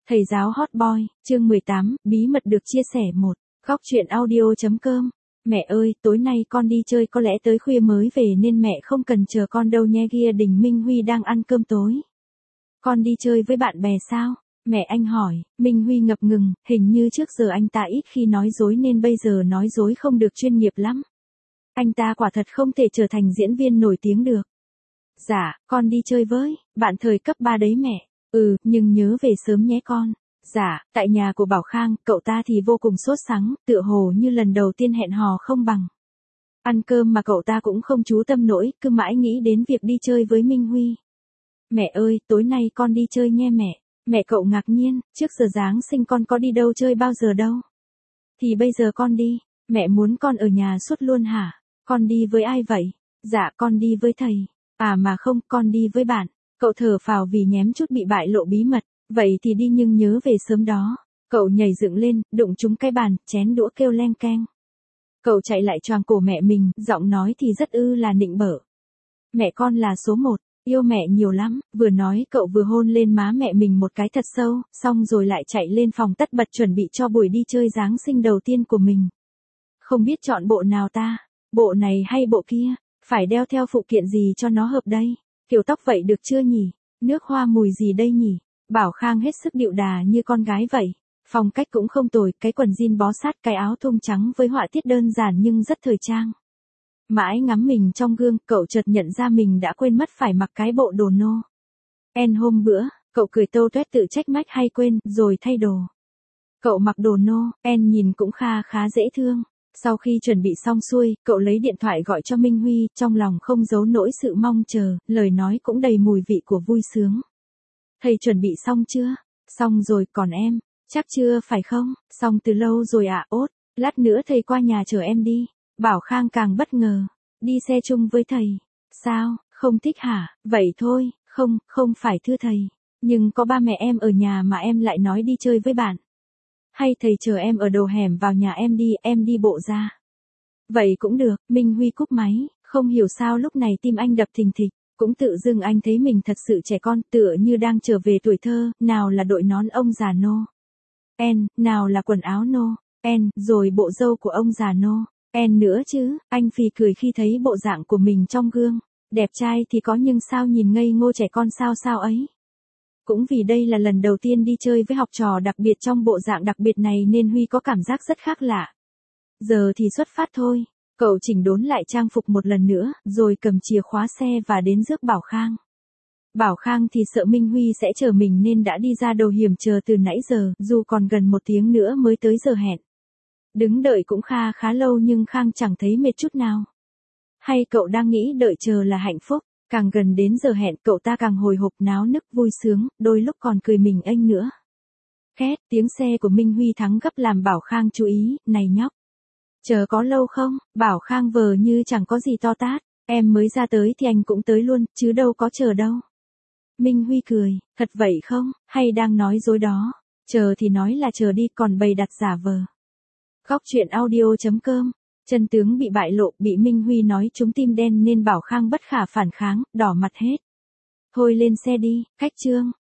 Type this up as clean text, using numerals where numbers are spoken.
Thầy giáo hot boy, chương 18, bí mật được chia sẻ một. Góc truyện audio.com. Mẹ ơi, tối nay con đi chơi có lẽ tới khuya mới về nên mẹ không cần chờ con đâu nhé. Kia Đình Minh Huy đang ăn cơm tối. Con đi chơi với bạn bè sao? Mẹ anh hỏi. Minh Huy ngập ngừng, hình như trước giờ anh ta ít khi nói dối nên bây giờ nói dối không được chuyên nghiệp lắm. Anh ta quả thật không thể trở thành diễn viên nổi tiếng được. Dạ, con đi chơi với bạn thời cấp 3 đấy mẹ. Nhưng nhớ về sớm nhé con. Dạ, tại nhà của Bảo Khang, cậu ta thì vô cùng sốt sắng, tựa hồ như lần đầu tiên hẹn hò không bằng. Ăn cơm mà cậu ta cũng không chú tâm nổi, cứ mãi nghĩ đến việc đi chơi với Minh Huy. Mẹ ơi, tối nay con đi chơi nghe mẹ. Mẹ cậu ngạc nhiên, trước giờ Giáng sinh con có đi đâu chơi bao giờ đâu. Thì bây giờ con đi, mẹ muốn con ở nhà suốt luôn hả? Con đi với ai vậy? Dạ con đi với thầy. À mà không, con đi với bạn. Cậu thở phào vì nhém chút bị bại lộ bí mật. Vậy thì đi nhưng nhớ về sớm đó. Cậu nhảy dựng lên, đụng trúng cái bàn, chén đũa kêu leng keng. Cậu chạy lại choàng cổ mẹ mình, giọng nói thì rất là nịnh bợ. Mẹ con là số 1, yêu mẹ nhiều lắm. Vừa nói cậu vừa hôn lên má mẹ mình một cái thật sâu, xong rồi lại chạy lên phòng tất bật chuẩn bị cho buổi đi chơi Giáng sinh đầu tiên của mình. Không biết chọn bộ nào ta, bộ này hay bộ kia, phải đeo theo phụ kiện gì cho nó hợp đây. Kiểu tóc vậy được chưa nhỉ? Nước hoa mùi gì đây nhỉ? Bảo Khang hết sức điệu đà như con gái vậy. Phong cách cũng không tồi, cái quần jean bó sát, cái áo thun trắng với họa tiết đơn giản nhưng rất thời trang. Mãi ngắm mình trong gương, cậu chợt nhận ra mình đã quên mất phải mặc cái bộ đồ nô. Hôm bữa, cậu cười tâu tuét tự trách mách hay quên, rồi thay đồ. Cậu mặc đồ nô, nhìn cũng khá dễ thương. Sau khi chuẩn bị xong xuôi, cậu lấy điện thoại gọi cho Minh Huy, trong lòng không giấu nỗi sự mong chờ, lời nói cũng đầy mùi vị của vui sướng. Thầy chuẩn bị xong chưa? Xong rồi, còn em? Chắc chưa phải không? Xong từ lâu rồi ạ. Lát nữa thầy qua nhà chờ em đi. Bảo Khang càng bất ngờ. Đi xe chung với thầy. Sao, không thích hả? Vậy thôi, không phải thưa thầy. Nhưng có ba mẹ em ở nhà mà em lại nói đi chơi với bạn. Hay thầy chờ em ở đầu hẻm vào nhà em đi bộ ra. Vậy cũng được. Minh Huy cúp máy, không hiểu sao lúc này tim anh đập thình thịch. Cũng tự dưng anh thấy mình thật sự trẻ con, tựa như đang trở về tuổi thơ, nào là đội nón ông già nô. Nào là quần áo nô. Rồi bộ râu của ông già nô. Nữa chứ, anh phì cười khi thấy bộ dạng của mình trong gương. Đẹp trai thì có nhưng sao nhìn ngây ngô trẻ con sao ấy. Cũng vì đây là lần đầu tiên đi chơi với học trò đặc biệt trong bộ dạng đặc biệt này nên Huy có cảm giác rất khác lạ. Giờ thì xuất phát thôi. Cậu chỉnh đốn lại trang phục một lần nữa, rồi cầm chìa khóa xe và đến rước Bảo Khang. Bảo Khang thì sợ Minh Huy sẽ chờ mình nên đã đi ra đầu hiểm chờ từ nãy giờ, dù còn gần 1 tiếng nữa mới tới giờ hẹn. Đứng đợi cũng khá lâu nhưng Khang chẳng thấy mệt chút nào. Hay cậu đang nghĩ đợi chờ là hạnh phúc, càng gần đến giờ hẹn cậu ta càng hồi hộp náo nức vui sướng, đôi lúc còn cười mình ênh nữa. Két, tiếng xe của Minh Huy thắng gấp làm Bảo Khang chú ý, này nhóc. Chờ có lâu không? Bảo Khang vờ như chẳng có gì to tát. Em mới ra tới thì anh cũng tới luôn, chứ đâu có chờ đâu. Minh Huy cười, thật vậy không? Hay đang nói dối đó? Chờ thì nói là chờ đi, còn bày đặt giả vờ. Góc truyện audio.com. Chân tướng bị bại lộ, bị Minh Huy nói trúng tim đen nên Bảo Khang bất khả phản kháng, đỏ mặt hết. Thôi lên xe đi, khách trương.